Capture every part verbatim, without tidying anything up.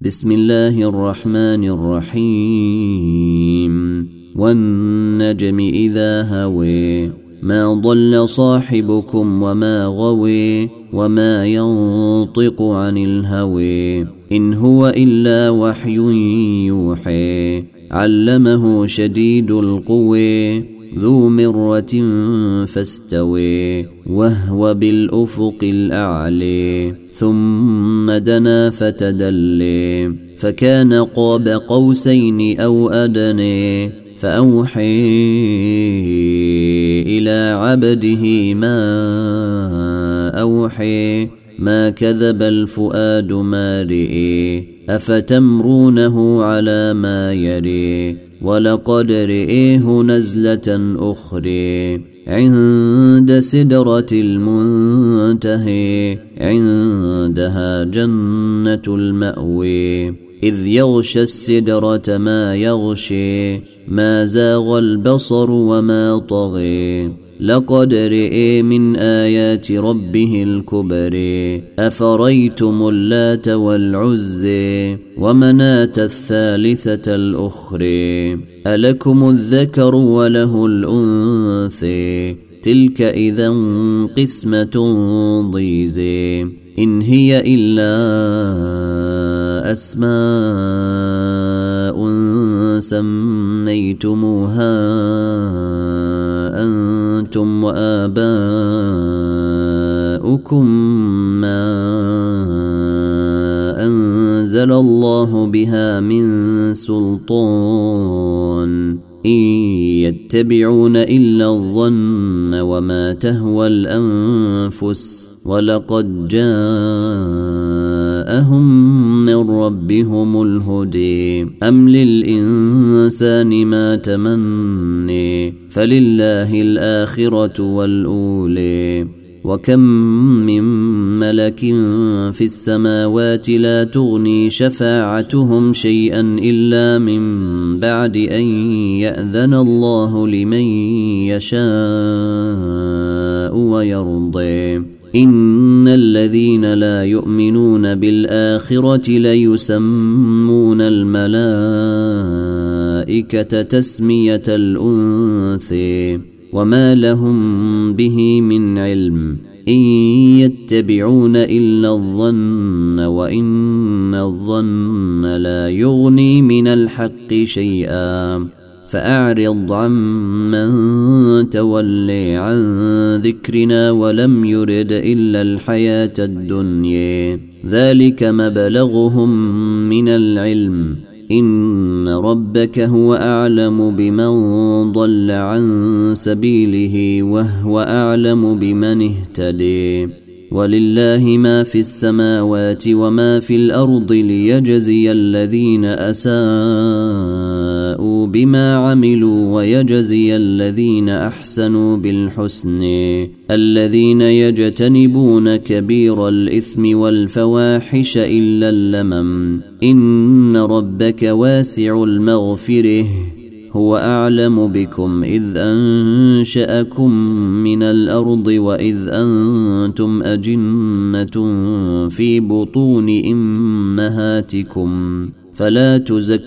بسم الله الرحمن الرحيم والنجم إذا هوي ما ضل صاحبكم وما غوي وما ينطق عن الهوي إن هو إلا وحي يوحي علمه شديد القوي ذو مرة فاستوي وهو بالأفق الأعلي ثم دنا فتدلي فكان قاب قوسين أو أدني فأوحي إلى عبده ما أوحي ما كذب الفؤاد ما رئي أفتمرونه على ما يري ولقد رئيه نزلة أخرى عند سدرة المنتهى عندها جنة المأوى إذ يغشى السدرة ما يغشي ما زاغ البصر وما طغي لقد رئي من آيات ربه الكبر أفريتم اللات والعزي ومناة الثالثة الأخرى ألكم الذكر وله الأنثى تلك إذا قسمة ضيزى إن هي إلا أسماء سميتموها أنتم وآباؤكم ما أنزل الله بها من سلطان إن يتبعون إلا الظن وما تهوى الأنفس ولقد جاءهم من ربهم الهدي أم للإنسان ما تمني فلله الآخرة والأولي وكم من ملك في السماوات لا تغني شفاعتهم شيئا إلا من بعد أن يأذن الله لمن يشاء ويرضي إن الذين لا يؤمنون بالآخرة ليسمون الملائكة تسمية الأنثى وما لهم به من علم إن يتبعون إلا الظن وإن الظن لا يغني من الحق شيئا فأعرض عمن تولي عن ذكرنا ولم يرد إلا الحياة الدنيا ذلك مبلغهم من العلم إن ربك هو أعلم بمن ضل عن سبيله وهو أعلم بمن اهتدي ولله ما في السماوات وما في الأرض ليجزي الذين أساءوا بما عملوا ويجزي الذين أحسنوا بالحسن الذين يجتنبون كبير الإثم والفواحش إلا اللمم إن ربك واسع المغفره هو أعلم بكم إذ أنشأكم من الأرض وإذ أنتم أجنة في بطون أمهاتكم فلا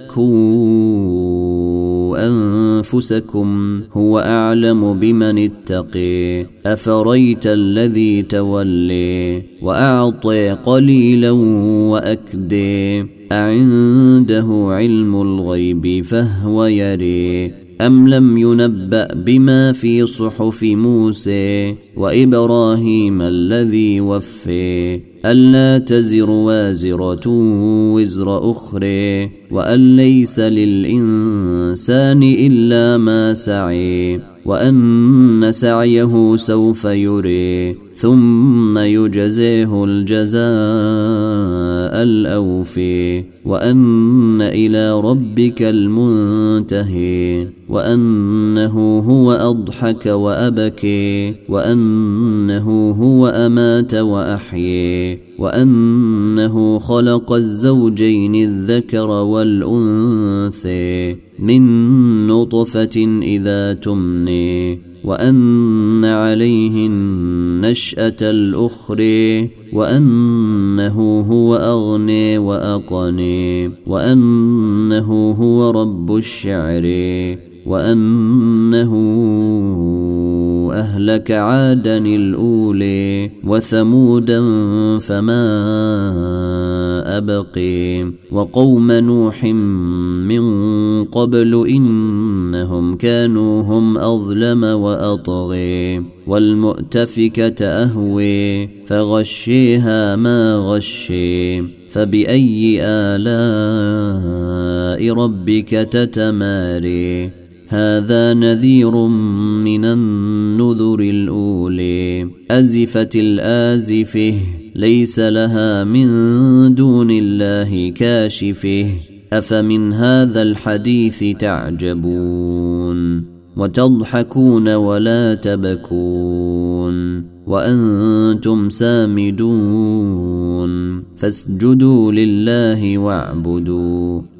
تزكوا أنفسكم هو أعلم بمن اتقي أفريت الذي تولي وأعطي قليلا وأكدي أعنده علم الغيب فهو يري أم لم ينبأ بما في صحف موسى وإبراهيم الذي وفي ألا تزر وازرة وزر أخرى وأن ليس للإنسان إلا ما سعي وأن سعيه سوف يري ثم يجزيه الجزاء الأوفي وأن إلى ربك المنتهي وأنه هو أضحك وأبكي وأنه هو أمات وأحيي وأنه خلق الزوجين الذكر والأنثى من نطفة إذا تمني وأن عليه النشأة الأخرى وأنه هو أغني وأقني وأنه هو رب الشعر وأنه أهلك عادا الأولي وثمودا فما أبقي وقوم نوح من قبل إنهم كانوا هم أظلم وأطغي والمؤتفكة أهوي فغشيها ما غشي فبأي آلاء ربك تتماري هذا نذير من النذر الأولي أزفت الآزفه ليس لها من دون الله كاشفه أفمن هذا الحديث تعجبون وتضحكون ولا تبكون وأنتم سامدون فاسجدوا لله واعبدوا